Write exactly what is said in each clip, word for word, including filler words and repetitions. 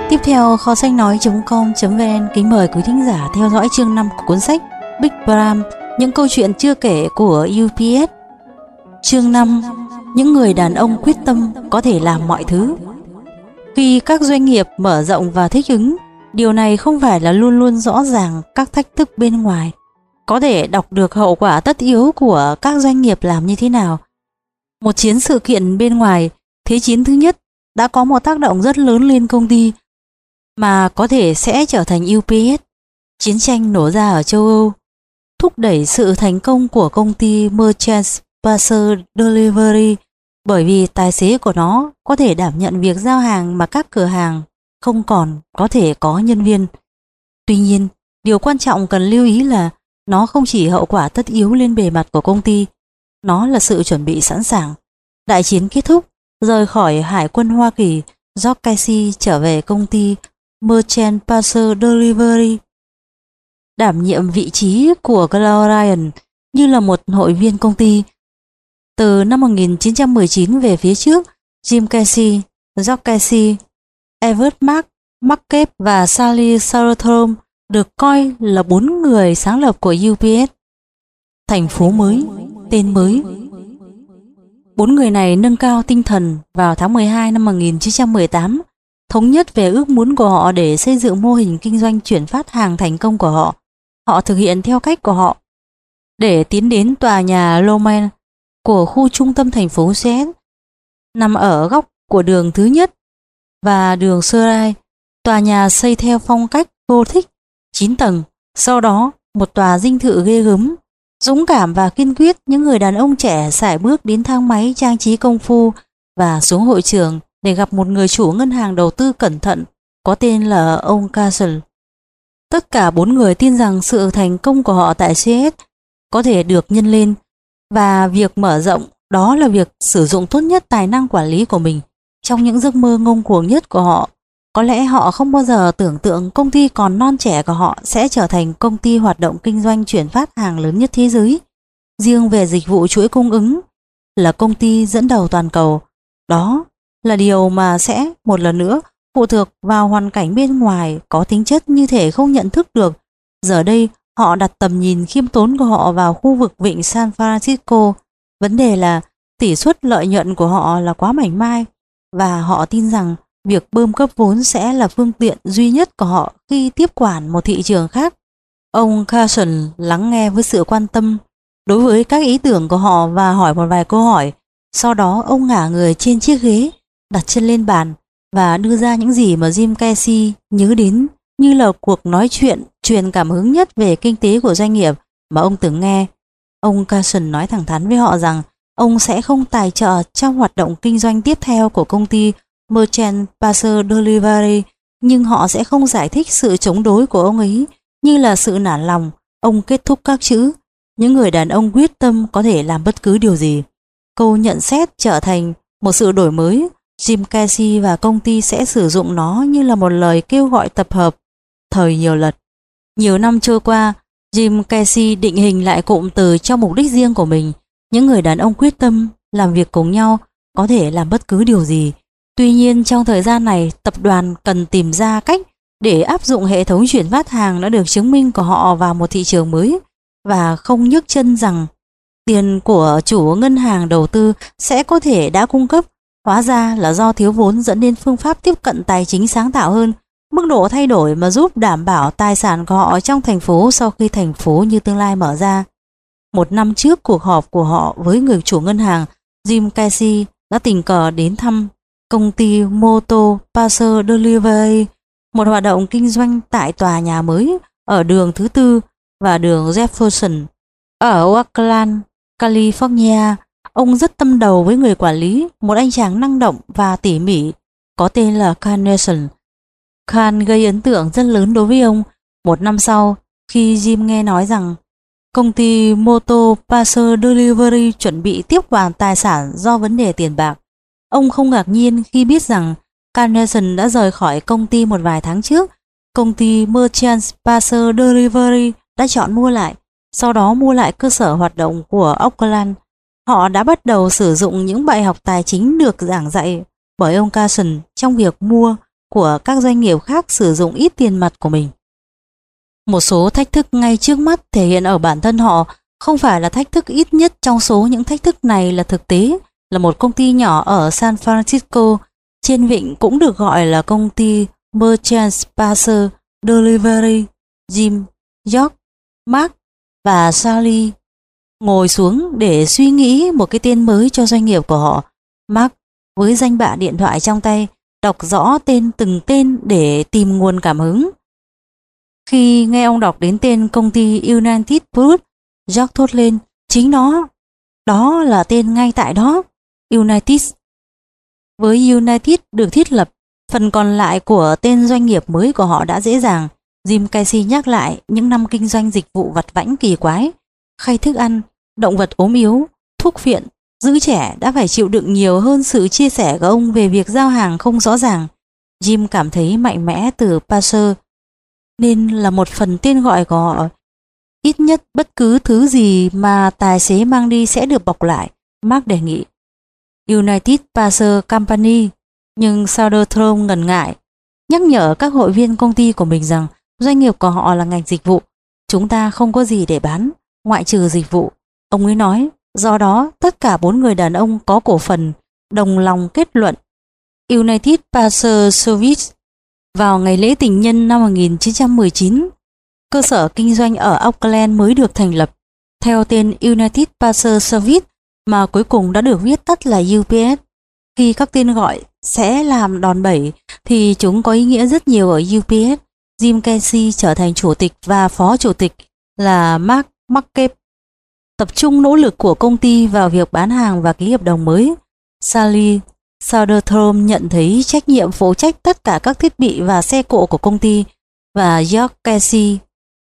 Tiếp theo, kho sách nói chấm com chấm vn kính mời quý thính giả theo dõi chương năm của cuốn sách Big Bram, những câu chuyện chưa kể của u pê ét. Chương năm, những người đàn ông quyết tâm có thể làm mọi thứ. Khi các doanh nghiệp mở rộng và thích ứng, điều này không phải là luôn luôn rõ ràng các thách thức bên ngoài. Có thể đọc được hậu quả tất yếu của các doanh nghiệp làm như thế nào. Một chiến sự kiện bên ngoài, Thế chiến thứ nhất, đã có một tác động rất lớn lên công ty mà có thể sẽ trở thành u pê ét. Chiến tranh nổ ra ở châu Âu, thúc đẩy sự thành công của công ty Merchants Parcel Delivery bởi vì tài xế của nó có thể đảm nhận việc giao hàng mà các cửa hàng không còn có thể có nhân viên. Tuy nhiên, điều quan trọng cần lưu ý là nó không chỉ hậu quả tất yếu lên bề mặt của công ty, nó là sự chuẩn bị sẵn sàng. Đại chiến kết thúc, rời khỏi Hải quân Hoa Kỳ, George Casey trở về công ty Merchant Parcel Delivery, đảm nhiệm vị trí của Claude Ryan như là một hội viên công ty. Từ năm một nghìn chín trăm mười chín về phía trước, Jim Casey, George Casey, Everett Mark, Mark Kemp và Sally Saltrom được coi là bốn người sáng lập của u pê ét. Thành phố mới, tên mới. Bốn người này nâng cao tinh thần vào tháng mười hai năm một nghìn chín trăm mười tám, thống nhất về ước muốn của họ để xây dựng mô hình kinh doanh chuyển phát hàng thành công của họ. Họ thực hiện theo cách của họ. Để tiến đến tòa nhà Loman của khu trung tâm thành phố Seattle, nằm ở góc của đường thứ nhất và đường Serai, tòa nhà xây theo phong cách Gothic, chín tầng. Sau đó, một tòa dinh thự ghê gớm. Dũng cảm và kiên quyết, những người đàn ông trẻ sải bước đến thang máy trang trí công phu và xuống hội trường để gặp một người chủ ngân hàng đầu tư cẩn thận có tên là ông Castle. Tất cả bốn người tin rằng sự thành công của họ tại xê ét có thể được nhân lên, và việc mở rộng đó là việc sử dụng tốt nhất tài năng quản lý của mình. Trong những giấc mơ ngông cuồng nhất của họ, có lẽ họ không bao giờ tưởng tượng công ty còn non trẻ của họ sẽ trở thành công ty hoạt động kinh doanh chuyển phát hàng lớn nhất thế giới. Riêng về dịch vụ chuỗi cung ứng, là công ty dẫn đầu toàn cầu. Đó là điều mà sẽ một lần nữa phụ thuộc vào hoàn cảnh bên ngoài có tính chất như thể không nhận thức được. Giờ đây, họ đặt tầm nhìn khiêm tốn của họ vào khu vực vịnh San Francisco. Vấn đề là tỷ suất lợi nhuận của họ là quá mảnh mai, và họ tin rằng việc bơm cấp vốn sẽ là phương tiện duy nhất của họ khi tiếp quản một thị trường khác. Ông Carson lắng nghe với sự quan tâm đối với các ý tưởng của họ và hỏi một vài câu hỏi. Sau đó ông ngả người trên chiếc ghế, đặt chân lên bàn và đưa ra những gì mà Jim Casey nhớ đến như là cuộc nói chuyện truyền cảm hứng nhất về kinh tế của doanh nghiệp mà ông từng nghe. Ông Carson nói thẳng thắn với họ rằng ông sẽ không tài trợ trong hoạt động kinh doanh tiếp theo của công ty Merchant Parcel Delivery, nhưng họ sẽ không giải thích sự chống đối của ông ấy như là sự nản lòng. Ông kết thúc các chữ: những người đàn ông quyết tâm có thể làm bất cứ điều gì. Câu nhận xét trở thành một sự đổi mới. Jim Casey và công ty sẽ sử dụng nó như là một lời kêu gọi tập hợp thời nhiều lật. Nhiều năm trôi qua, Jim Casey định hình lại cụm từ cho mục đích riêng của mình. Những người đàn ông quyết tâm làm việc cùng nhau có thể làm bất cứ điều gì. Tuy nhiên, trong thời gian này, tập đoàn cần tìm ra cách để áp dụng hệ thống chuyển phát hàng đã được chứng minh của họ vào một thị trường mới, và không nhấc chân rằng tiền của chủ ngân hàng đầu tư sẽ có thể đã cung cấp. Hóa ra là do thiếu vốn dẫn đến phương pháp tiếp cận tài chính sáng tạo hơn, mức độ thay đổi mà giúp đảm bảo tài sản của họ trong thành phố sau khi thành phố như tương lai mở ra. Một năm trước cuộc họp của họ với người chủ ngân hàng, Jim Casey đã tình cờ đến thăm công ty Moto Parcel Delivery, một hoạt động kinh doanh tại tòa nhà mới ở đường thứ tư và đường Jefferson ở Oakland, California. Ông rất tâm đầu với người quản lý, một anh chàng năng động và tỉ mỉ có tên là Carl Nelson. Carl gây ấn tượng rất lớn đối với ông. Một năm sau, khi Jim nghe nói rằng công ty Moto Parcel Delivery chuẩn bị tiếp quản tài sản do vấn đề tiền bạc, ông không ngạc nhiên khi biết rằng Carl Nelson đã rời khỏi công ty một vài tháng trước. Công ty Merchant Parcel Delivery đã chọn mua lại, sau đó mua lại cơ sở hoạt động của Oakland. Họ đã bắt đầu sử dụng những bài học tài chính được giảng dạy bởi ông Carson trong việc mua, của các doanh nghiệp khác sử dụng ít tiền mặt của mình. Một số thách thức ngay trước mắt thể hiện ở bản thân họ, không phải là thách thức. Ít nhất trong số những thách thức này là thực tế là một công ty nhỏ ở San Francisco trên vịnh, cũng được gọi là công ty Merchants Parcel Delivery. Jim, George, Mark và Sally ngồi xuống để suy nghĩ một cái tên mới cho doanh nghiệp của họ. Mark với danh bạ điện thoại trong tay đọc rõ tên từng tên để tìm nguồn cảm hứng. Khi nghe ông đọc đến tên công ty United Fruit, George thốt lên, chính nó, đó là tên ngay tại đó, United. Với United được thiết lập, phần còn lại của tên doanh nghiệp mới của họ đã dễ dàng. Jim Casey nhắc lại những năm kinh doanh dịch vụ vặt vãnh kỳ quái, khay thức ăn, động vật ốm yếu, thuốc phiện, giữ trẻ đã phải chịu đựng nhiều hơn sự chia sẻ của ông về việc giao hàng không rõ ràng. Jim cảm thấy mạnh mẽ từ Parcel nên là một phần tên gọi của họ. Ít nhất bất cứ thứ gì mà tài xế mang đi sẽ được bọc lại, Mark đề nghị. United Parcel Company, nhưng Soderstrom ngần ngại, nhắc nhở các hội viên công ty của mình rằng doanh nghiệp của họ là ngành dịch vụ. Chúng ta không có gì để bán, ngoại trừ dịch vụ. Ông ấy nói, do đó tất cả bốn người đàn ông có cổ phần đồng lòng kết luận United Parcel Service. Vào ngày lễ tình nhân năm một nghìn chín trăm mười chín, cơ sở kinh doanh ở Auckland mới được thành lập theo tên United Parcel Service mà cuối cùng đã được viết tắt là U P S. Khi các tên gọi sẽ làm đòn bẩy thì chúng có ý nghĩa rất nhiều ở U P S. Jim Casey trở thành chủ tịch và phó chủ tịch là Mark Markep. Tập trung nỗ lực của công ty vào việc bán hàng và ký hợp đồng mới. Sally Soderstrom nhận thấy trách nhiệm phụ trách tất cả các thiết bị và xe cộ của công ty, và George Casey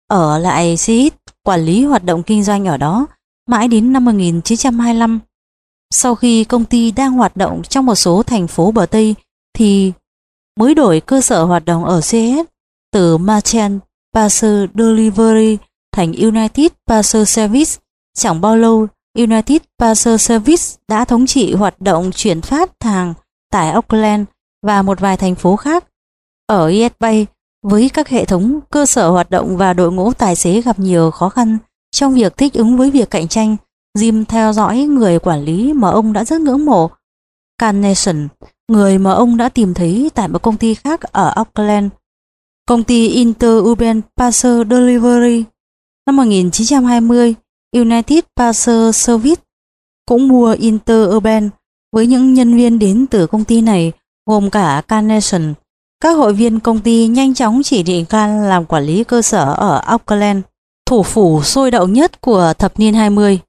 ở lại xê i ét quản lý hoạt động kinh doanh ở đó mãi đến năm một nghìn chín trăm hai mươi lăm. Sau khi công ty đang hoạt động trong một số thành phố bờ Tây thì mới đổi cơ sở hoạt động ở xê i ét từ Merchant Parcel Delivery thành United Parcel Service. Chẳng bao lâu, United Parcel Service đã thống trị hoạt động chuyển phát hàng tại Auckland và một vài thành phố khác. Ở East Bay, với các hệ thống cơ sở hoạt động và đội ngũ tài xế gặp nhiều khó khăn trong việc thích ứng với việc cạnh tranh, Jim theo dõi người quản lý mà ông đã rất ngưỡng mộ, Carnation, người mà ông đã tìm thấy tại một công ty khác ở Auckland, công ty Interurban Parcel Delivery. Năm một nghìn chín trăm hai mươi, United Parcel Service cũng mua Interurban với những nhân viên đến từ công ty này gồm cả Carnation. Các hội viên công ty nhanh chóng chỉ định Can làm quản lý cơ sở ở Auckland, thủ phủ sôi động nhất của thập niên hai mươi.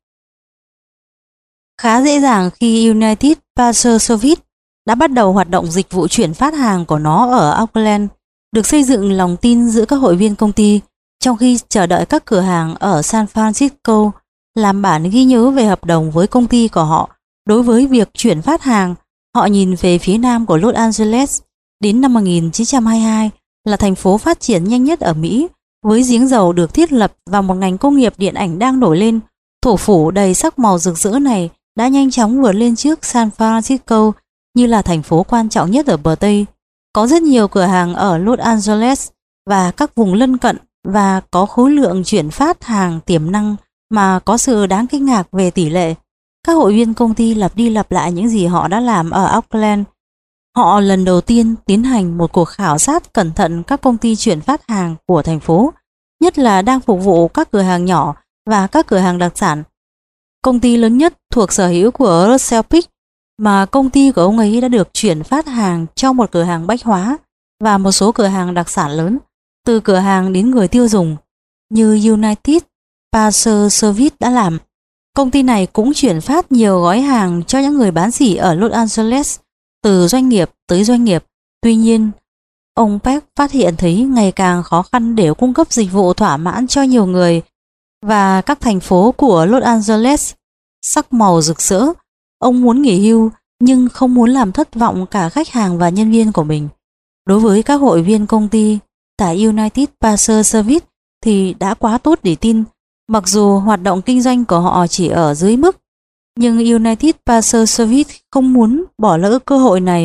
Khá dễ dàng khi United Parcel Service đã bắt đầu hoạt động dịch vụ chuyển phát hàng của nó ở Auckland, được xây dựng lòng tin giữa các hội viên công ty, trong khi chờ đợi các cửa hàng ở San Francisco làm bản ghi nhớ về hợp đồng với công ty của họ đối với việc chuyển phát hàng. Họ nhìn về phía nam của Los Angeles. Đến năm một nghìn chín trăm hai mươi hai là thành phố phát triển nhanh nhất ở Mỹ, với giếng dầu được thiết lập và một ngành công nghiệp điện ảnh đang nổi lên. Thủ phủ đầy sắc màu rực rỡ này đã nhanh chóng vượt lên trước San Francisco như là thành phố quan trọng nhất ở bờ Tây. Có rất nhiều cửa hàng ở Los Angeles và các vùng lân cận và có khối lượng chuyển phát hàng tiềm năng mà có sự đáng kinh ngạc về tỷ lệ. Các hội viên công ty lặp đi lặp lại những gì họ đã làm ở Auckland. Họ lần đầu tiên tiến hành một cuộc khảo sát cẩn thận các công ty chuyển phát hàng của thành phố, nhất là đang phục vụ các cửa hàng nhỏ và các cửa hàng đặc sản. Công ty lớn nhất thuộc sở hữu của Russell Pick mà công ty của ông ấy đã được chuyển phát hàng cho một cửa hàng bách hóa và một số cửa hàng đặc sản lớn, từ cửa hàng đến người tiêu dùng, như United Parcel Service đã làm. Công ty này cũng chuyển phát nhiều gói hàng cho những người bán sỉ ở Los Angeles, từ doanh nghiệp tới doanh nghiệp. Tuy nhiên, ông Peck phát hiện thấy ngày càng khó khăn để cung cấp dịch vụ thỏa mãn cho nhiều người, và các thành phố của Los Angeles sắc màu rực rỡ. Ông muốn nghỉ hưu nhưng không muốn làm thất vọng cả khách hàng và nhân viên của mình. Đối với các hội viên công ty tại United Parcel Service thì đã quá tốt để tin. Mặc dù hoạt động kinh doanh của họ chỉ ở dưới mức, nhưng United Parcel Service không muốn bỏ lỡ cơ hội này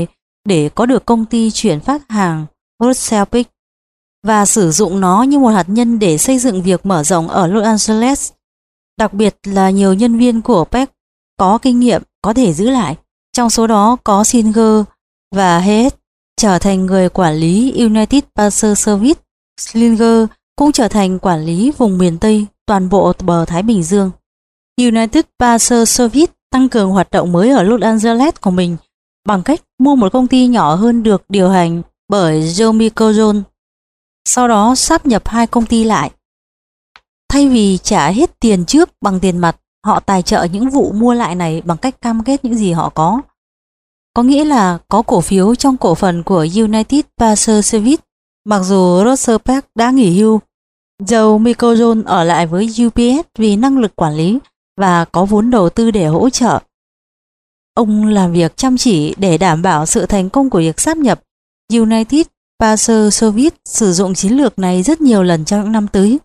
để có được công ty chuyển phát hàng Russell Pick và sử dụng nó như một hạt nhân để xây dựng việc mở rộng ở Los Angeles. Đặc biệt là nhiều nhân viên của Peck có kinh nghiệm có thể giữ lại. Trong số đó có Singer và Hayes trở thành người quản lý United Parcel Service. Slinger cũng trở thành quản lý vùng miền Tây toàn bộ bờ Thái Bình Dương. United Parcel Service tăng cường hoạt động mới ở Los Angeles của mình bằng cách mua một công ty nhỏ hơn được điều hành bởi Joe Michelson. Sau đó sáp nhập hai công ty lại. Thay vì trả hết tiền trước bằng tiền mặt, họ tài trợ những vụ mua lại này bằng cách cam kết những gì họ có. Có nghĩa là có cổ phiếu trong cổ phần của United Parcel Service. Mặc dù Russell Peck đã nghỉ hưu, Joe Michelson ở lại với U P S vì năng lực quản lý và có vốn đầu tư để hỗ trợ. Ông làm việc chăm chỉ để đảm bảo sự thành công của việc sáp nhập. United Parcel Service sử dụng chiến lược này rất nhiều lần trong những năm tới.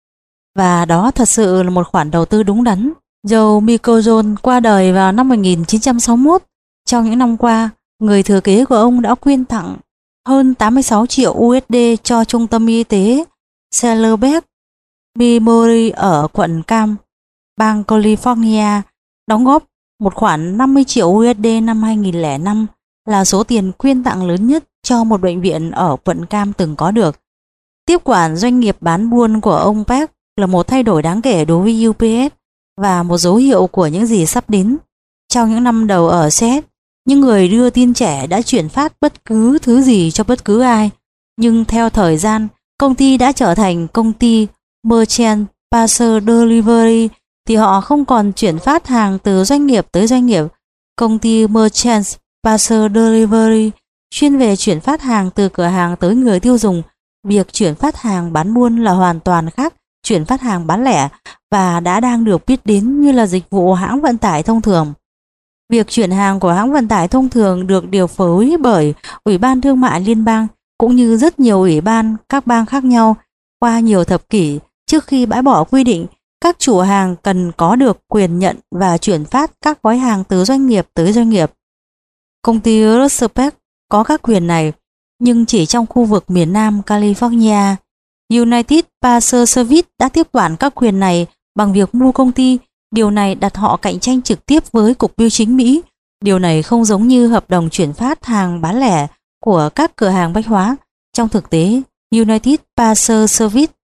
Và đó thật sự là một khoản đầu tư đúng đắn. Joe Michelson qua đời vào năm một nghìn chín trăm sáu mươi mốt. Trong những năm qua, người thừa kế của ông đã quyên tặng hơn tám mươi sáu triệu U S D cho trung tâm y tế Cellebeck Memory ở quận Cam, bang California, đóng góp một khoản năm mươi triệu U S D năm hai nghìn lẻ năm, là số tiền quyên tặng lớn nhất cho một bệnh viện ở quận Cam từng có được. Tiếp quản doanh nghiệp bán buôn của ông Peck là một thay đổi đáng kể đối với U P S và một dấu hiệu của những gì sắp đến. Trong những năm đầu ở Seattle, những người đưa tin trẻ đã chuyển phát bất cứ thứ gì cho bất cứ ai. Nhưng theo thời gian, công ty đã trở thành công ty Merchant Parcel Delivery thì họ không còn chuyển phát hàng từ doanh nghiệp tới doanh nghiệp. Công ty Merchant Parcel Delivery chuyên về chuyển phát hàng từ cửa hàng tới người tiêu dùng. Việc chuyển phát hàng bán buôn là hoàn toàn khác chuyển phát hàng bán lẻ và đã đang được biết đến như là dịch vụ hãng vận tải thông thường. Việc chuyển hàng của hãng vận tải thông thường được điều phối bởi Ủy ban Thương mại Liên bang cũng như rất nhiều ủy ban các bang khác nhau qua nhiều thập kỷ. Trước khi bãi bỏ quy định, các chủ hàng cần có được quyền nhận và chuyển phát các gói hàng từ doanh nghiệp tới doanh nghiệp. Công ty Russell Peck có các quyền này, nhưng chỉ trong khu vực miền Nam California. United Parcel Service đã tiếp quản các quyền này bằng việc mua công ty. Điều này đặt họ cạnh tranh trực tiếp với Cục Bưu chính Mỹ. Điều này không giống như hợp đồng chuyển phát hàng bán lẻ của các cửa hàng bách hóa. Trong thực tế, United Parcel Service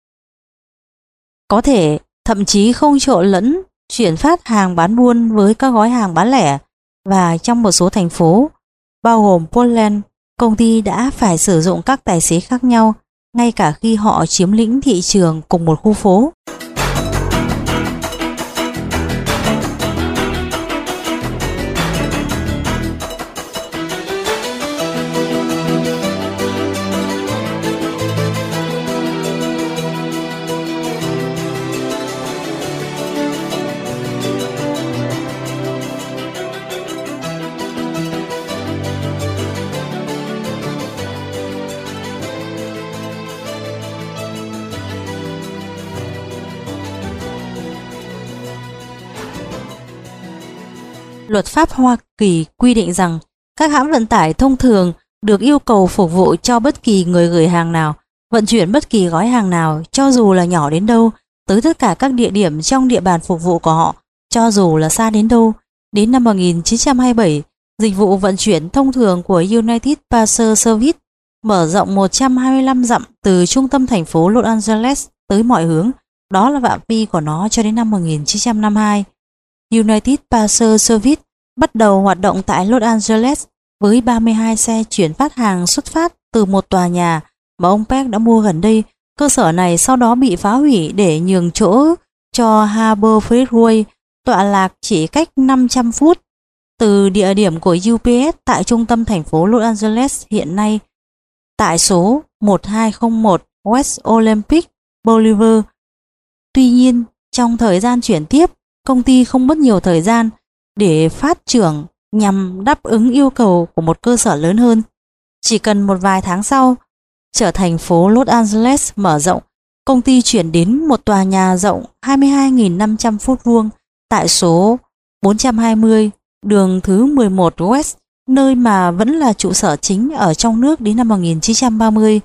có thể thậm chí không trộn lẫn chuyển phát hàng bán buôn với các gói hàng bán lẻ, và trong một số thành phố, bao gồm Portland, công ty đã phải sử dụng các tài xế khác nhau, ngay cả khi họ chiếm lĩnh thị trường cùng một khu phố. Luật pháp Hoa Kỳ quy định rằng các hãng vận tải thông thường được yêu cầu phục vụ cho bất kỳ người gửi hàng nào, vận chuyển bất kỳ gói hàng nào, cho dù là nhỏ đến đâu, tới tất cả các địa điểm trong địa bàn phục vụ của họ, cho dù là xa đến đâu. Đến năm một nghìn chín trăm hai mươi bảy, dịch vụ vận chuyển thông thường của United Parcel Service mở rộng một trăm hai mươi lăm dặm từ trung tâm thành phố Los Angeles tới mọi hướng. Đó là phạm vi của nó cho đến năm một nghìn chín trăm năm mươi hai. United Parcel Service bắt đầu hoạt động tại Los Angeles với ba mươi hai xe chuyển phát hàng xuất phát từ một tòa nhà mà ông Peck đã mua gần đây. Cơ sở này sau đó bị phá hủy để nhường chỗ cho Harbor Freeway, tọa lạc chỉ cách năm trăm phút từ địa điểm của U P S tại trung tâm thành phố Los Angeles hiện nay, tại số một hai không một West Olympic Boulevard. Tuy nhiên, trong thời gian chuyển tiếp, công ty không mất nhiều thời gian để phát triển nhằm đáp ứng yêu cầu của một cơ sở lớn hơn. Chỉ cần một vài tháng sau, trở thành phố Los Angeles mở rộng, công ty chuyển đến một tòa nhà rộng hai mươi hai nghìn năm trăm phút vuông tại số bốn trăm hai mươi đường thứ mười một West nơi mà vẫn là trụ sở chính ở trong nước đến năm một nghìn chín trăm ba mươi.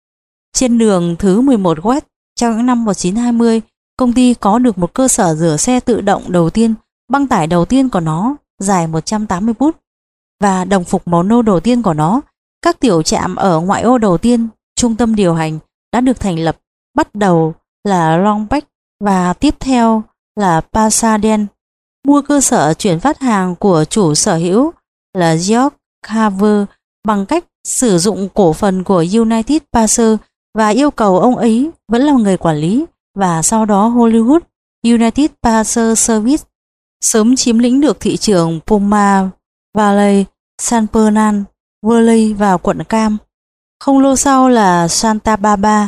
Trên đường thứ mười một West trong những năm một nghìn chín trăm hai mươi, công ty có được một cơ sở rửa xe tự động đầu tiên, băng tải đầu tiên của nó dài một trăm tám mươi phút và đồng phục màu nâu đầu tiên của nó. Các tiểu trạm ở ngoại ô đầu tiên, trung tâm điều hành đã được thành lập, bắt đầu là Long Beach và tiếp theo là Pasadena. Mua cơ sở chuyển phát hàng của chủ sở hữu là George Hoover bằng cách sử dụng cổ phần của United Parcel và yêu cầu ông ấy vẫn là người quản lý, và sau đó Hollywood United Parcel Service sớm chiếm lĩnh được thị trường Palm Valley, San Bernardino Valley và quận Cam. Không lâu sau là Santa Barbara,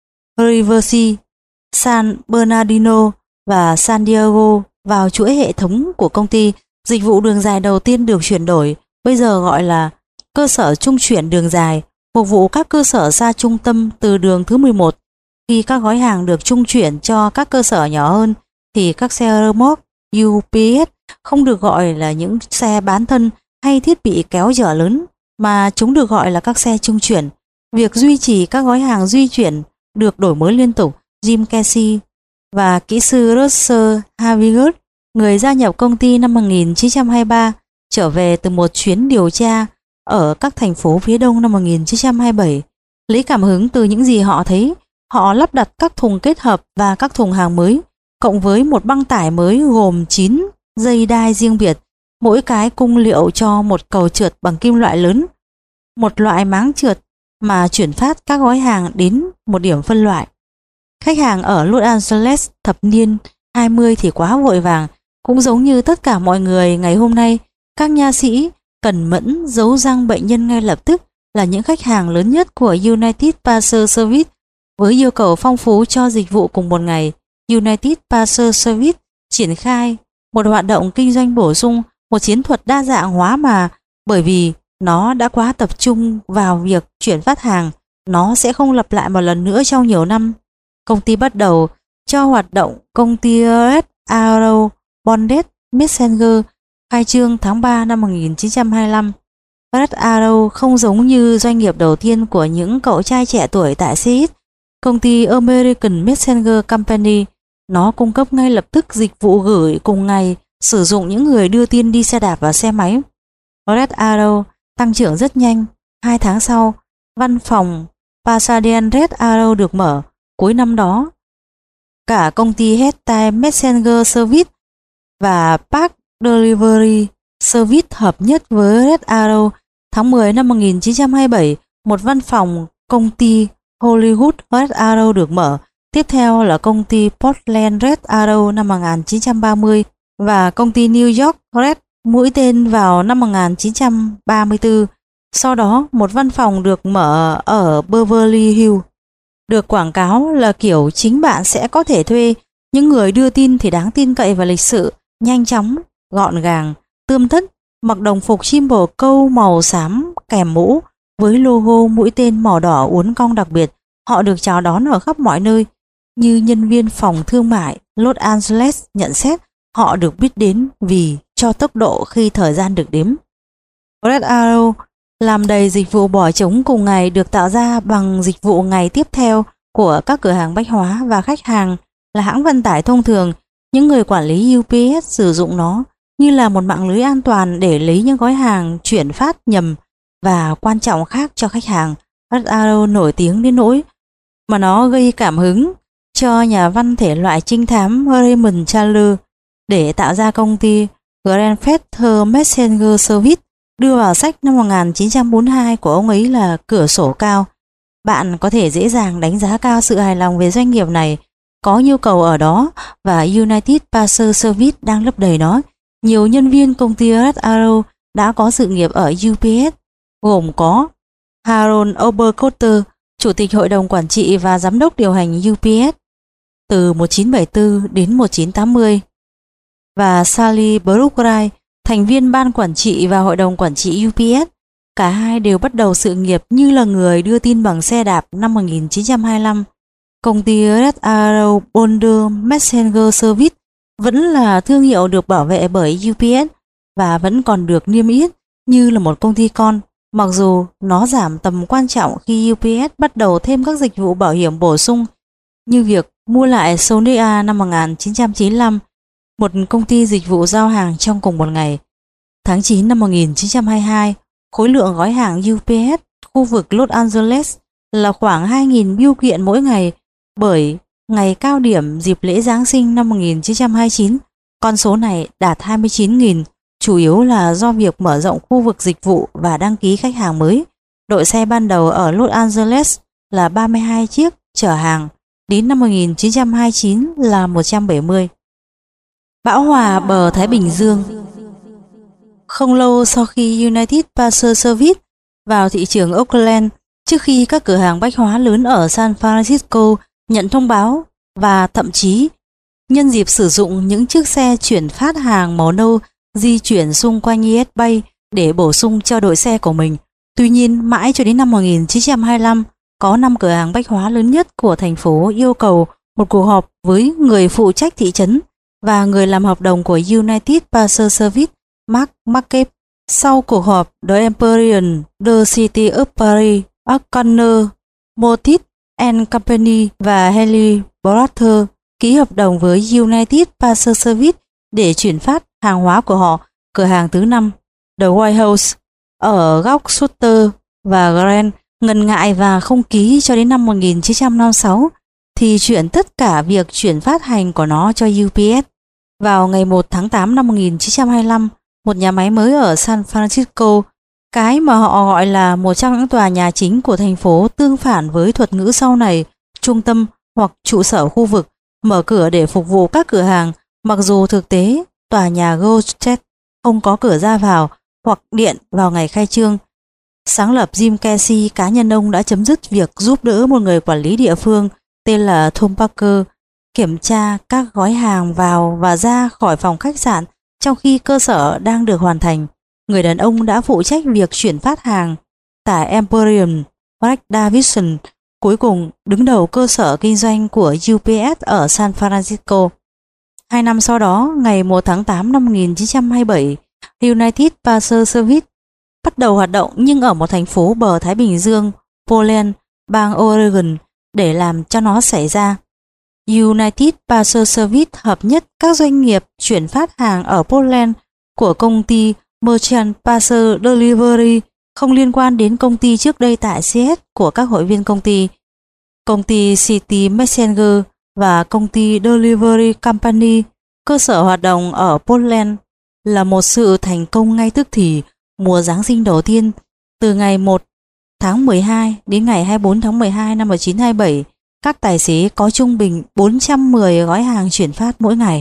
Riverside, San Bernardino và San Diego vào chuỗi hệ thống của công ty. Dịch vụ đường dài đầu tiên được chuyển đổi, bây giờ gọi là cơ sở trung chuyển đường dài, phục vụ các cơ sở xa trung tâm từ đường thứ mười một. Khi các gói hàng được trung chuyển cho các cơ sở nhỏ hơn thì các xe remorque U P S không được gọi là những xe bán thân hay thiết bị kéo chở lớn, mà chúng được gọi là các xe trung chuyển. Việc duy trì các gói hàng di chuyển được đổi mới liên tục. Jim Casey và kỹ sư Russell Harvigard, người gia nhập công ty năm một nghìn chín trăm hai mươi ba, trở về từ một chuyến điều tra ở các thành phố phía đông năm một nghìn chín trăm hai mươi bảy. Lấy cảm hứng từ những gì họ thấy, họ lắp đặt các thùng kết hợp và các thùng hàng mới, cộng với một băng tải mới gồm chín dây đai riêng biệt, mỗi cái cung liệu cho một cầu trượt bằng kim loại lớn, một loại máng trượt mà chuyển phát các gói hàng đến một điểm phân loại. Khách hàng ở Los Angeles thập niên hai mươi thì quá vội vàng, cũng giống như tất cả mọi người ngày hôm nay. Các nha sĩ cần mẫn giấu răng bệnh nhân ngay lập tức là những khách hàng lớn nhất của United Parcel Service. Với yêu cầu phong phú cho dịch vụ cùng một ngày, United Parcel Service triển khai một hoạt động kinh doanh bổ sung, một chiến thuật đa dạng hóa mà bởi vì nó đã quá tập trung vào việc chuyển phát hàng, nó sẽ không lặp lại một lần nữa trong nhiều năm. Công ty bắt đầu cho hoạt động công ty Red Arrow Bonded Messenger khai trương tháng ba năm một nghìn chín trăm hai mươi lăm. Red Arrow không giống như doanh nghiệp đầu tiên của những cậu trai trẻ tuổi tại xê ích, công ty American Messenger Company. Nó cung cấp ngay lập tức dịch vụ gửi cùng ngày, sử dụng những người đưa tin đi xe đạp và xe máy. Red Arrow tăng trưởng rất nhanh. Hai tháng sau, văn phòng Pasadena Red Arrow được mở. Cuối năm đó, cả công ty Headtime Messenger Service và Park Delivery Service hợp nhất với Red Arrow. Tháng mười năm một nghìn chín trăm hai mươi bảy, một văn phòng công ty Hollywood Red Arrow được mở. Tiếp theo là công ty Portland Red Arrow năm một nghìn chín trăm ba mươi và công ty New York Red mũi tên vào năm một nghìn chín trăm ba mươi tư. Sau đó, một văn phòng được mở ở Beverly Hills. Được quảng cáo là kiểu chính bạn sẽ có thể thuê. Những người đưa tin thì đáng tin cậy và lịch sự, nhanh chóng, gọn gàng, tươm tất, mặc đồng phục chim bồ câu màu xám kèm mũ với logo mũi tên màu đỏ uốn cong đặc biệt. Họ được chào đón ở khắp mọi nơi. Như nhân viên phòng thương mại Los Angeles nhận xét, họ được biết đến vì cho tốc độ khi thời gian được đếm. Red Arrow làm đầy dịch vụ bỏ trống cùng ngày được tạo ra bằng dịch vụ ngày tiếp theo của các cửa hàng bách hóa, và khách hàng là hãng vận tải thông thường. Những người quản lý U P S sử dụng nó như là một mạng lưới an toàn để lấy những gói hàng chuyển phát nhầm và quan trọng khác cho khách hàng. Red Arrow nổi tiếng đến nỗi mà nó gây cảm hứng cho nhà văn thể loại trinh thám Raymond Chandler để tạo ra công ty Grand Feather Messenger Service, đưa vào sách năm một nghìn chín trăm bốn mươi hai của ông ấy là cửa sổ cao. Bạn có thể dễ dàng đánh giá cao sự hài lòng về doanh nghiệp này. Có nhu cầu ở đó và United Parcel Service đang lấp đầy nó. Nhiều nhân viên công ty Red Arrow đã có sự nghiệp ở U P S, gồm có Harold Oberkotter, chủ tịch hội đồng quản trị và giám đốc điều hành U P S từ một nghìn chín trăm bảy mươi tư đến một nghìn chín trăm tám mươi, và Sally Brookwright, thành viên ban quản trị và hội đồng quản trị U P S. Cả hai đều bắt đầu sự nghiệp như là người đưa tin bằng xe đạp năm một nghìn chín trăm hai mươi lăm. Công ty Red Arrow Bonded Messenger Service vẫn là thương hiệu được bảo vệ bởi U P S và vẫn còn được niêm yết như là một công ty con, mặc dù nó giảm tầm quan trọng khi u pê ét bắt đầu thêm các dịch vụ bảo hiểm bổ sung như việc mua lại Sonia năm một nghìn chín trăm chín mươi lăm, một công ty dịch vụ giao hàng trong cùng một ngày. Tháng chín năm một nghìn chín trăm hai mươi hai, khối lượng gói hàng u pê ét khu vực Los Angeles là khoảng hai nghìn bưu kiện mỗi ngày, bởi ngày cao điểm dịp lễ Giáng sinh năm một nghìn chín trăm hai mươi chín, con số này đạt hai mươi chín nghìn, chủ yếu là do việc mở rộng khu vực dịch vụ và đăng ký khách hàng mới. Đội xe ban đầu ở Los Angeles là ba mươi hai chiếc chở hàng, đến năm một nghìn chín trăm hai mươi chín là một trăm bảy mươi. Bão hòa bờ Thái Bình Dương. Không lâu sau khi United Parcel Service vào thị trường Oakland, trước khi các cửa hàng bách hóa lớn ở San Francisco nhận thông báo và thậm chí nhân dịp sử dụng những chiếc xe chuyển phát hàng màu nâu di chuyển xung quanh u ét Bay để bổ sung cho đội xe của mình. Tuy nhiên, mãi cho đến năm một nghìn chín trăm hai mươi lăm, có năm cửa hàng bách hóa lớn nhất của thành phố yêu cầu một cuộc họp với người phụ trách thị trấn và người làm hợp đồng của United Parcel Service, Mark Marquez. Sau cuộc họp, The Emporium, The City of Paris, O'Connor, Motit and Company và Henry Brothers ký hợp đồng với United Parcel Service để chuyển phát hàng hóa của họ. Cửa hàng thứ năm, The White House, ở góc Sutter và Grand, ngần ngại và không ký cho đến năm một nghìn chín trăm năm mươi sáu thì chuyển tất cả việc chuyển phát hành của nó cho u pê ét. Vào ngày một tháng tám năm một nghìn chín trăm hai mươi lăm, một nhà máy mới ở San Francisco, cái mà họ gọi là một trong những tòa nhà chính của thành phố tương phản với thuật ngữ sau này, trung tâm hoặc trụ sở khu vực, mở cửa để phục vụ các cửa hàng, mặc dù thực tế tòa nhà Gold Street không có cửa ra vào hoặc điện vào ngày khai trương. Sáng lập Jim Casey, cá nhân ông đã chấm dứt việc giúp đỡ một người quản lý địa phương tên là Tom Parker kiểm tra các gói hàng vào và ra khỏi phòng khách sạn trong khi cơ sở đang được hoàn thành. Người đàn ông đã phụ trách việc chuyển phát hàng tại Emporium Mark Davidson, cuối cùng đứng đầu cơ sở kinh doanh của u pê ét ở San Francisco. Hai năm sau đó, ngày một tháng tám năm một nghìn chín trăm hai mươi bảy, United Parcel Service bắt đầu hoạt động nhưng ở một thành phố bờ Thái Bình Dương, Portland, bang Oregon. Để làm cho nó xảy ra, United Parcel Service hợp nhất các doanh nghiệp chuyển phát hàng ở Portland của công ty Merchant Parcel Delivery không liên quan đến công ty trước đây tại xê ét của các hội viên công ty, công ty City Messenger và công ty Delivery Company. Cơ sở hoạt động ở Portland là một sự thành công ngay tức thì. Mùa Giáng sinh đầu tiên, từ ngày một tháng mười hai đến ngày hai mươi bốn tháng mười hai năm một nghìn chín trăm hai mươi bảy, các tài xế có trung bình bốn trăm mười gói hàng chuyển phát mỗi ngày.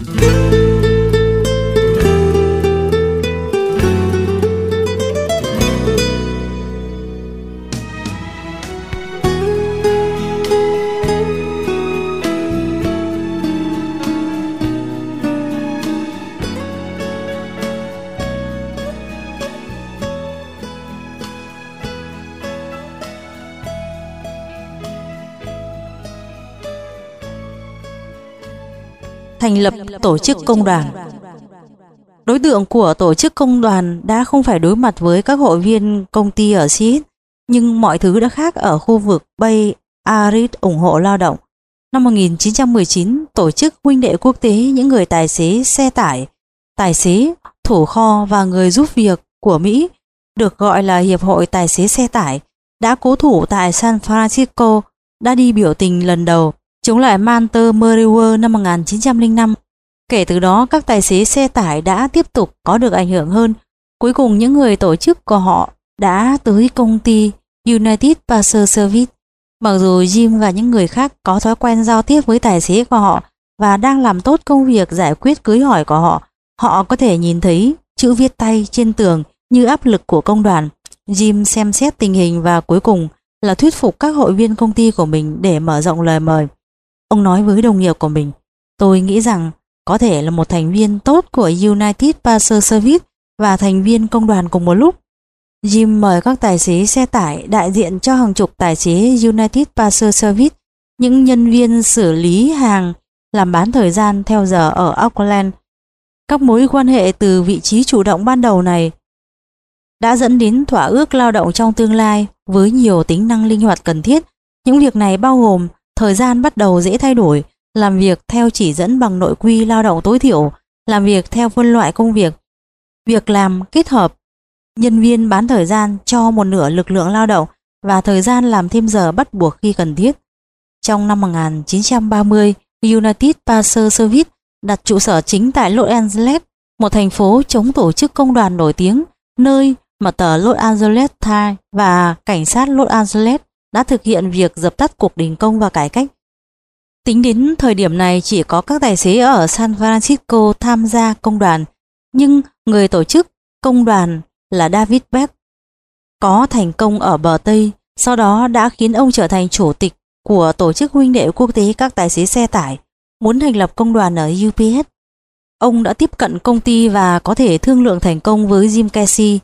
Thành lập tổ chức công đoàn. Đối tượng của tổ chức công đoàn đã không phải đối mặt với các hội viên công ty ở xê ét, nhưng mọi thứ đã khác ở khu vực Bay Area ủng hộ lao động. Năm một nghìn chín trăm mười chín, tổ chức huynh đệ quốc tế những người tài xế xe tải, tài xế, thủ kho và người giúp việc của Mỹ, được gọi là Hiệp hội Tài xế xe tải, đã cố thủ tại San Francisco, đã đi biểu tình lần đầu chống lại Walter Meriwether năm một nghìn chín trăm lẻ năm. Kể từ đó, các tài xế xe tải đã tiếp tục có được ảnh hưởng hơn. Cuối cùng, những người tổ chức của họ đã tới công ty United Parcel Service. Mặc dù Jim và những người khác có thói quen giao tiếp với tài xế của họ và đang làm tốt công việc giải quyết cưới hỏi của họ, họ có thể nhìn thấy chữ viết tay trên tường như áp lực của công đoàn. Jim xem xét tình hình và cuối cùng là thuyết phục các hội viên công ty của mình để mở rộng lời mời. Ông nói với đồng nghiệp của mình, tôi nghĩ rằng có thể là một thành viên tốt của United Parcel Service và thành viên công đoàn cùng một lúc. Jim mời các tài xế xe tải đại diện cho hàng chục tài xế United Parcel Service, những nhân viên xử lý hàng làm bán thời gian theo giờ ở Auckland. Các mối quan hệ từ vị trí chủ động ban đầu này đã dẫn đến thỏa ước lao động trong tương lai với nhiều tính năng linh hoạt cần thiết. Những việc này bao gồm thời gian bắt đầu dễ thay đổi, làm việc theo chỉ dẫn bằng nội quy lao động tối thiểu, làm việc theo phân loại công việc, việc làm kết hợp, nhân viên bán thời gian cho một nửa lực lượng lao động và thời gian làm thêm giờ bắt buộc khi cần thiết. Trong năm một nghìn chín trăm ba mươi, United Parcel Service đặt trụ sở chính tại Los Angeles, một thành phố chống tổ chức công đoàn nổi tiếng, nơi mà tờ Los Angeles Times và cảnh sát Los Angeles đã thực hiện việc dập tắt cuộc đình công và cải cách. Tính đến thời điểm này, chỉ có các tài xế ở San Francisco tham gia công đoàn, nhưng người tổ chức công đoàn là David Beck có thành công ở bờ Tây, sau đó đã khiến ông trở thành chủ tịch của tổ chức huynh đệ quốc tế các tài xế xe tải, muốn thành lập công đoàn ở u pê ét. Ông đã tiếp cận công ty và có thể thương lượng thành công với Jim Casey,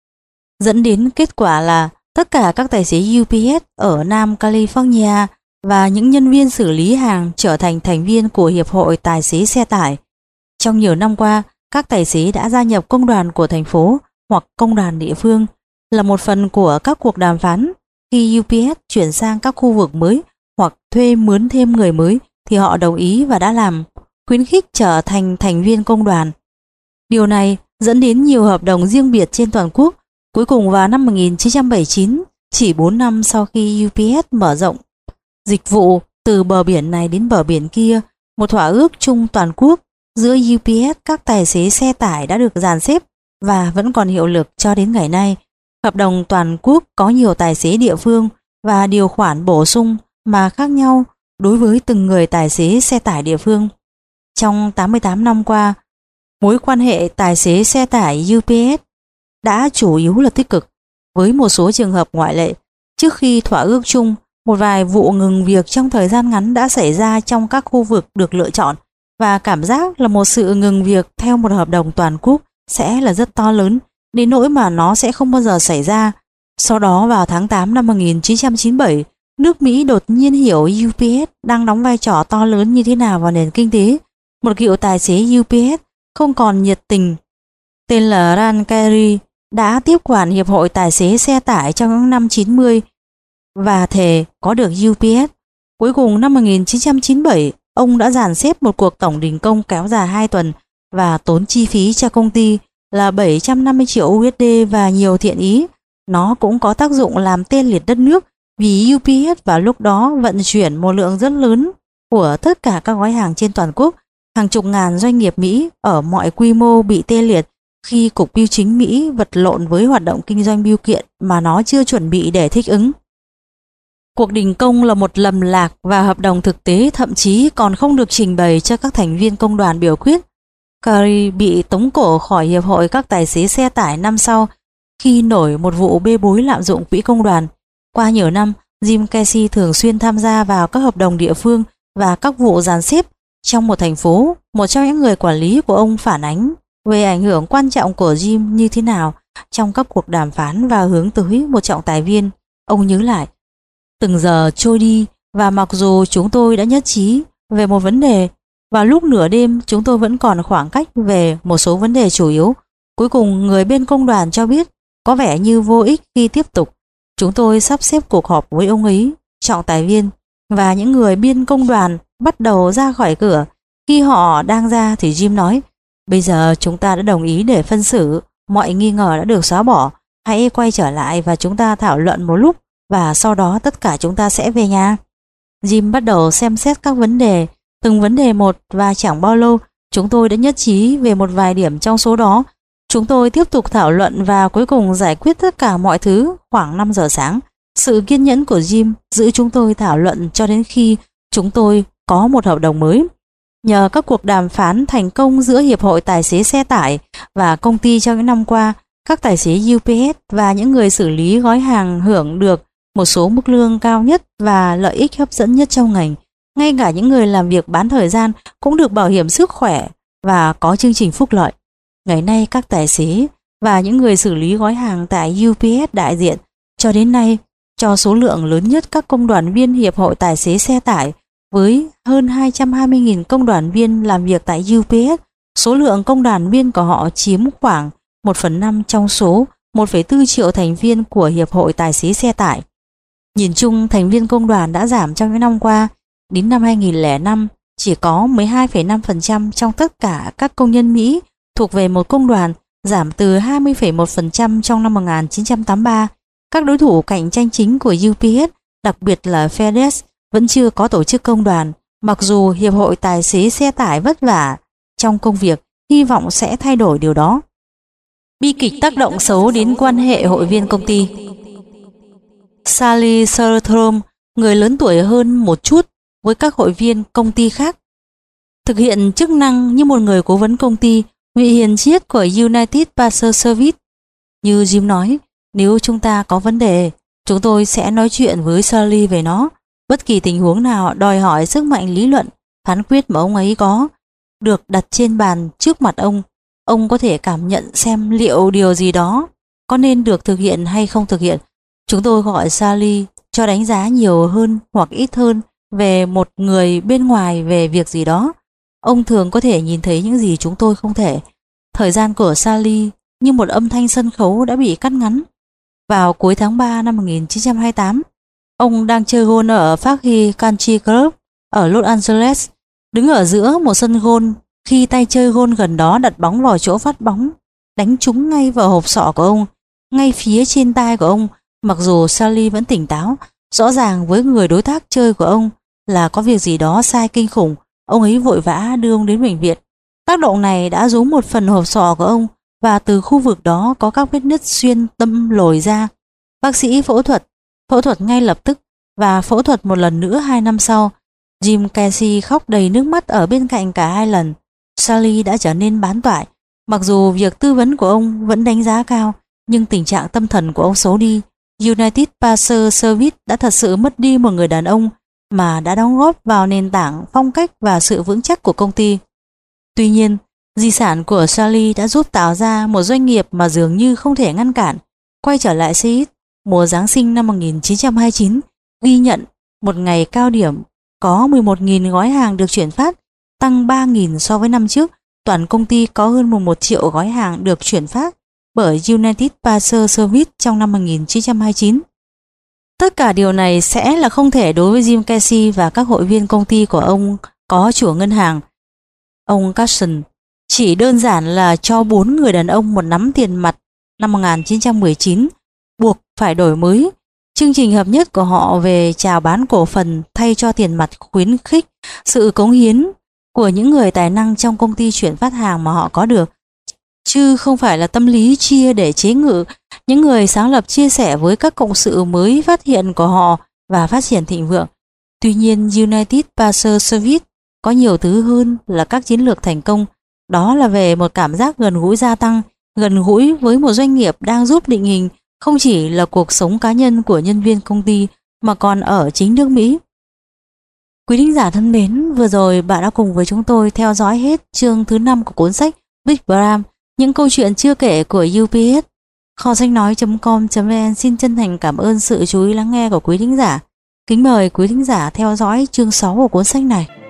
dẫn đến kết quả là tất cả các tài xế u pê ét ở Nam California và những nhân viên xử lý hàng trở thành thành viên của Hiệp hội Tài xế xe tải. Trong nhiều năm qua, các tài xế đã gia nhập công đoàn của thành phố hoặc công đoàn địa phương, là một phần của các cuộc đàm phán. Khi u pê ét chuyển sang các khu vực mới hoặc thuê mướn thêm người mới thì họ đồng ý và đã làm, khuyến khích trở thành thành viên công đoàn. Điều này dẫn đến nhiều hợp đồng riêng biệt trên toàn quốc. Cuối cùng vào năm một nghìn chín trăm bảy mươi chín, chỉ bốn năm sau khi u pê ét mở rộng dịch vụ từ bờ biển này đến bờ biển kia, một thỏa ước chung toàn quốc giữa u pê ét các tài xế xe tải đã được dàn xếp và vẫn còn hiệu lực cho đến ngày nay. Hợp đồng toàn quốc có nhiều tài xế địa phương và điều khoản bổ sung mà khác nhau đối với từng người tài xế xe tải địa phương. Trong tám mươi tám năm qua, mối quan hệ tài xế xe tải u pê ét đã chủ yếu là tích cực, với một số trường hợp ngoại lệ. Trước khi thỏa ước chung, một vài vụ ngừng việc trong thời gian ngắn đã xảy ra trong các khu vực được lựa chọn, và cảm giác là một sự ngừng việc theo một hợp đồng toàn quốc sẽ là rất to lớn, đến nỗi mà nó sẽ không bao giờ xảy ra. Sau đó vào tháng tám năm một nghìn chín trăm chín mươi bảy, nước Mỹ đột nhiên hiểu u pê ét đang đóng vai trò to lớn như thế nào vào nền kinh tế. Một cựu tài xế u pê ét không còn nhiệt tình, tên là Ran Carey, đã tiếp quản Hiệp hội Tài xế xe tải trong những năm chín mươi và thề có được u pê ét. Cuối cùng năm một nghìn chín trăm chín mươi bảy, ông đã dàn xếp một cuộc tổng đình công kéo dài hai tuần và tốn chi phí cho công ty là bảy trăm năm mươi triệu u ét đê và nhiều thiện ý. Nó cũng có tác dụng làm tê liệt đất nước, vì u pê ét vào lúc đó vận chuyển một lượng rất lớn của tất cả các gói hàng trên toàn quốc. Hàng chục ngàn doanh nghiệp Mỹ ở mọi quy mô bị tê liệt khi Cục Bưu chính Mỹ vật lộn với hoạt động kinh doanh bưu kiện mà nó chưa chuẩn bị để thích ứng. Cuộc đình công là một lầm lạc và hợp đồng thực tế thậm chí còn không được trình bày cho các thành viên công đoàn biểu quyết. Carey bị tống cổ khỏi Hiệp hội các tài xế xe tải năm sau khi nổi một vụ bê bối lạm dụng quỹ công đoàn. Qua nhiều năm, Jim Casey thường xuyên tham gia vào các hợp đồng địa phương và các vụ dàn xếp trong một thành phố. Một trong những người quản lý của ông phản ánh về ảnh hưởng quan trọng của Jim như thế nào trong các cuộc đàm phán và hướng tới một trọng tài viên. Ông nhớ lại, từng giờ trôi đi và mặc dù chúng tôi đã nhất trí về một vấn đề, vào lúc nửa đêm chúng tôi vẫn còn khoảng cách về một số vấn đề chủ yếu. Cuối cùng người bên công đoàn cho biết có vẻ như vô ích khi tiếp tục. Chúng tôi sắp xếp cuộc họp với ông ấy, trọng tài viên, và những người bên công đoàn bắt đầu ra khỏi cửa. Khi họ đang ra thì Jim nói, bây giờ chúng ta đã đồng ý để phân xử, mọi nghi ngờ đã được xóa bỏ, hãy quay trở lại và chúng ta thảo luận một lúc và sau đó tất cả chúng ta sẽ về nhà. Jim bắt đầu xem xét các vấn đề, từng vấn đề một, và chẳng bao lâu chúng tôi đã nhất trí về một vài điểm trong số đó. Chúng tôi tiếp tục thảo luận và cuối cùng giải quyết tất cả mọi thứ khoảng năm giờ sáng. Sự kiên nhẫn của Jim giữ chúng tôi thảo luận cho đến khi chúng tôi có một hợp đồng mới. Nhờ các cuộc đàm phán thành công giữa Hiệp hội Tài xế xe tải và công ty trong những năm qua, các tài xế u pê ét và những người xử lý gói hàng hưởng được một số mức lương cao nhất và lợi ích hấp dẫn nhất trong ngành. Ngay cả những người làm việc bán thời gian cũng được bảo hiểm sức khỏe và có chương trình phúc lợi. Ngày nay các tài xế và những người xử lý gói hàng tại u pê ét đại diện cho đến nay cho số lượng lớn nhất các công đoàn viên Hiệp hội Tài xế xe tải, với hơn hai trăm hai mươi nghìn công đoàn viên làm việc tại u pê ét. Số lượng công đoàn viên của họ chiếm khoảng một phần năm trong số một phẩy bốn triệu thành viên của Hiệp hội Tài xế xe tải. Nhìn chung, thành viên công đoàn đã giảm trong những năm qua. Đến năm hai nghìn lẻ năm, chỉ có mười hai phẩy năm phần trăm trong tất cả các công nhân Mỹ thuộc về một công đoàn, giảm từ hai mươi phẩy một phần trăm trong năm một nghìn chín trăm tám mươi ba. Các đối thủ cạnh tranh chính của u pê ét, đặc biệt là FedEx, vẫn chưa có tổ chức công đoàn, mặc dù Hiệp hội Tài xế xe tải vất vả trong công việc, hy vọng sẽ thay đổi điều đó. Bi kịch tác động xấu đến quan hệ hội viên công ty. Sally Sertrom, người lớn tuổi hơn một chút với các hội viên công ty khác, thực hiện chức năng như một người cố vấn công ty, vị hiền triết của United Parcel Service. Như Jim nói, nếu chúng ta có vấn đề, chúng tôi sẽ nói chuyện với Sally về nó. Bất kỳ tình huống nào đòi hỏi sức mạnh lý luận, phán quyết mà ông ấy có, được đặt trên bàn trước mặt ông. Ông có thể cảm nhận xem liệu điều gì đó có nên được thực hiện hay không thực hiện. Chúng tôi gọi Sally cho đánh giá nhiều hơn hoặc ít hơn về một người bên ngoài về việc gì đó. Ông thường có thể nhìn thấy những gì chúng tôi không thể. Thời gian của Sally như một âm thanh sân khấu đã bị cắt ngắn. Vào cuối tháng ba năm một nghìn chín trăm hai mươi tám, ông đang chơi golf ở Fahey Country Club ở Los Angeles, đứng ở giữa một sân golf khi tay chơi golf gần đó đặt bóng vào chỗ phát bóng, đánh trúng ngay vào hộp sọ của ông, ngay phía trên tai của ông. Mặc dù Sally vẫn tỉnh táo, rõ ràng với người đối tác chơi của ông là có việc gì đó sai kinh khủng, ông ấy vội vã đưa ông đến bệnh viện. Tác động này đã rúm một phần hộp sọ của ông và từ khu vực đó có các vết nứt xuyên tâm lồi ra. Bác sĩ phẫu thuật, phẫu thuật ngay lập tức và phẫu thuật một lần nữa hai năm sau. Jim Casey khóc đầy nước mắt ở bên cạnh cả hai lần. Sally đã trở nên bán toại. Mặc dù việc tư vấn của ông vẫn đánh giá cao, nhưng tình trạng tâm thần của ông xấu đi. United Parcel Service đã thật sự mất đi một người đàn ông mà đã đóng góp vào nền tảng, phong cách và sự vững chắc của công ty. Tuy nhiên, di sản của Sally đã giúp tạo ra một doanh nghiệp mà dường như không thể ngăn cản. Quay trở lại xê ích, mùa Giáng sinh năm một nghìn chín trăm hai mươi chín ghi nhận một ngày cao điểm có mười một nghìn gói hàng được chuyển phát, tăng ba nghìn so với năm trước. Toàn công ty có hơn mười một triệu gói hàng được chuyển phát bởi United Parcel Service trong năm một nghìn chín trăm hai mươi chín. Tất cả điều này sẽ là không thể đối với Jim Casey và các hội viên công ty của ông có chủ ngân hàng. Ông Carson chỉ đơn giản là cho bốn người đàn ông một nắm tiền mặt năm một nghìn chín trăm mười chín, buộc phải đổi mới chương trình hợp nhất của họ về chào bán cổ phần thay cho tiền mặt, khuyến khích sự cống hiến của những người tài năng trong công ty chuyển phát hàng mà họ có được, chứ không phải là tâm lý chia để chế ngự. Những người sáng lập chia sẻ với các cộng sự mới phát hiện của họ và phát triển thịnh vượng. Tuy nhiên, United Parcel Service có nhiều thứ hơn là các chiến lược thành công. Đó là về một cảm giác gần gũi gia tăng, gần gũi với một doanh nghiệp đang giúp định hình không chỉ là cuộc sống cá nhân của nhân viên công ty mà còn ở chính nước Mỹ. Quý thính giả thân mến, vừa rồi bạn đã cùng với chúng tôi theo dõi hết chương thứ năm của cuốn sách Big Bram, những câu chuyện chưa kể của u pê ét. Kho sách nói chấm com chấm vn xin chân thành cảm ơn sự chú ý lắng nghe của quý thính giả. Kính mời quý thính giả theo dõi chương sáu của cuốn sách này.